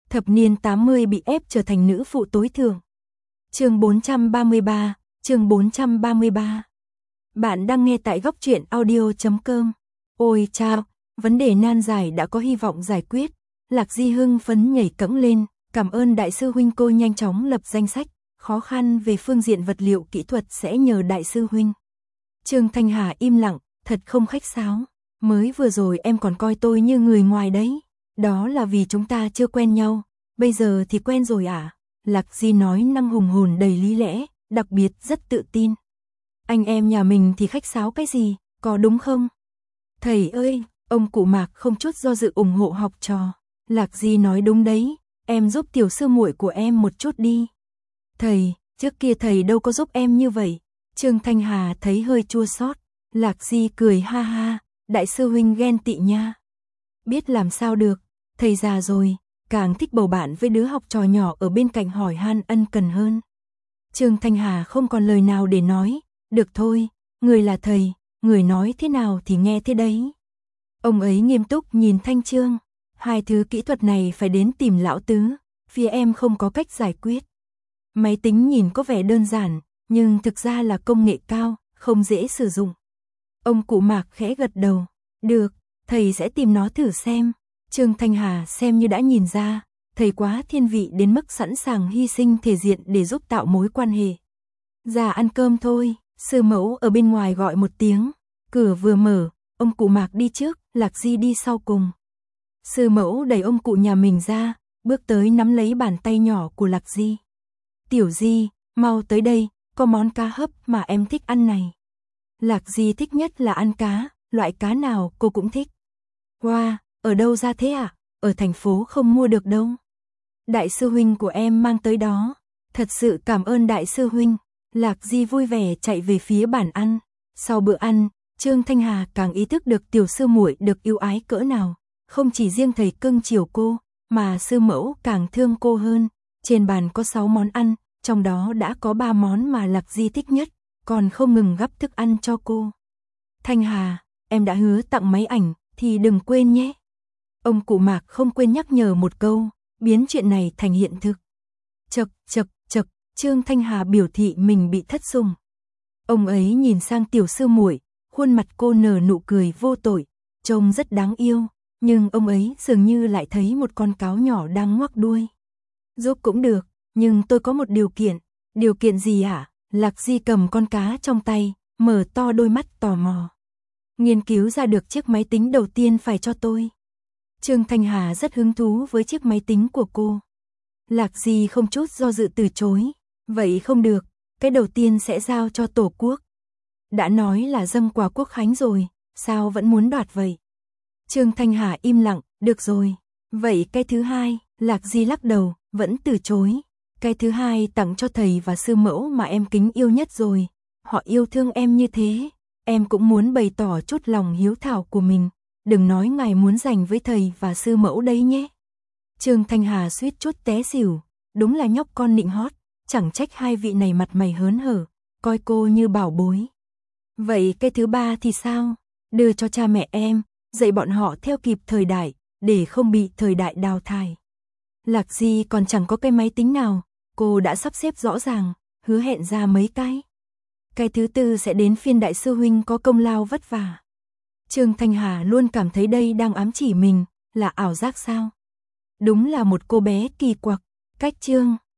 thập niên 80 bị ép trở thành nữ phụ tối thượng. Chương 433. Bạn đang nghe tại góc truyện audio.com. Ôi chao, vấn đề nan giải đã có hy vọng giải quyết. Lạc Di hưng phấn nhảy cẫng lên, cảm ơn đại sư huynh. Cô nhanh chóng lập danh sách, khó khăn về phương diện vật liệu kỹ thuật sẽ nhờ đại sư huynh. Trương Thanh Hà im lặng, thật không khách sáo. Mới vừa rồi em còn coi tôi như người ngoài đấy. Đó là vì chúng ta chưa quen nhau, bây giờ thì quen rồi à? Lạc Di nói năng hùng hồn đầy lý lẽ, đặc biệt rất tự tin. Anh em nhà mình thì khách sáo cái gì, có đúng không? Thầy ơi, ông cụ Mạc không chút do dự ủng hộ học trò. Lạc Di nói đúng đấy, em giúp tiểu sư muội của em một chút đi. Thầy, trước kia thầy đâu có giúp em như vậy. Trương Thanh Hà thấy hơi chua xót. Lạc Di cười ha ha, đại sư huynh ghen tị nha. Biết làm sao được, thầy già rồi, càng thích bầu bạn với đứa học trò nhỏ ở bên cạnh hỏi han ân cần hơn. Trương Thanh Hà không còn lời nào để nói, được thôi, người là thầy, người nói thế nào thì nghe thế đấy. Ông ấy nghiêm túc nhìn Thanh Trương, hai thứ kỹ thuật này phải đến tìm lão tứ, phía em không có cách giải quyết. Máy tính nhìn có vẻ đơn giản, nhưng thực ra là công nghệ cao, không dễ sử dụng. Ông cụ Mạc khẽ gật đầu, được, thầy sẽ tìm nó thử xem. Trương Thanh Hà xem như đã nhìn ra, thầy quá thiên vị đến mức sẵn sàng hy sinh thể diện để giúp tạo mối quan hệ. Ra ăn cơm thôi, sư mẫu ở bên ngoài gọi một tiếng, cửa vừa mở, ông cụ Mạc đi trước, Lạc Di đi sau cùng. Sư mẫu đẩy ông cụ nhà mình ra, bước tới nắm lấy bàn tay nhỏ của Lạc Di. Tiểu Di, mau tới đây, có món cá hấp mà em thích ăn này. Lạc Di thích nhất là ăn cá, loại cá nào cô cũng thích. Wow, ở đâu ra thế ạ? Ở thành phố không mua được đâu. Đại sư huynh của em mang tới đó. Thật sự cảm ơn đại sư huynh. Lạc Di vui vẻ chạy về phía bàn ăn. Sau bữa ăn, Trương Thanh Hà càng ý thức được tiểu sư muội được yêu ái cỡ nào. Không chỉ riêng thầy cưng chiều cô, mà sư mẫu càng thương cô hơn. Trên bàn có 6 món ăn, trong đó đã có 3 món mà Lạc Di thích nhất, còn không ngừng gắp thức ăn cho cô. Thanh Hà, em đã hứa tặng máy ảnh, thì đừng quên nhé. Ông cụ Mạc không quên nhắc nhở một câu, biến chuyện này thành hiện thực. Chậc, Trương Thanh Hà biểu thị mình bị thất sủng. Ông ấy nhìn sang tiểu sư muội, khuôn mặt cô nở nụ cười vô tội, trông rất đáng yêu, nhưng ông ấy dường như lại thấy một con cáo nhỏ đang ngoắc đuôi. Giúp cũng được, nhưng tôi có một điều kiện. Điều kiện gì hả? Lạc Di cầm con cá trong tay, mở to đôi mắt tò mò. Nghiên cứu ra được chiếc máy tính đầu tiên phải cho tôi. Trương Thanh Hà rất hứng thú với chiếc máy tính của cô. Lạc Di không chút do dự từ chối. Vậy không được, cái đầu tiên sẽ giao cho Tổ quốc. Đã nói là dâng quà quốc khánh rồi, sao vẫn muốn đoạt vậy? Trương Thanh Hà im lặng, được rồi. Vậy cái thứ hai, Lạc Di lắc đầu, vẫn từ chối. Cái thứ hai tặng cho thầy và sư mẫu mà em kính yêu nhất rồi. Họ yêu thương em như thế, em cũng muốn bày tỏ chút lòng hiếu thảo của mình. Đừng nói ngài muốn dành với thầy và sư mẫu đấy nhé. Trương Thanh Hà suýt chút té xỉu, đúng là nhóc con nịnh hót, chẳng trách hai vị này mặt mày hớn hở, coi cô như bảo bối. Vậy cái thứ ba thì sao? Đưa cho cha mẹ em, dạy bọn họ theo kịp thời đại, để không bị thời đại đào thải. Lạc Di còn chẳng có cái máy tính nào, cô đã sắp xếp rõ ràng, hứa hẹn ra mấy cái. Cái thứ tư sẽ đến phiên đại sư huynh có công lao vất vả. Trương Thanh Hà luôn cảm thấy đây đang ám chỉ mình, là ảo giác sao? Đúng là một cô bé kỳ quặc, cách Trương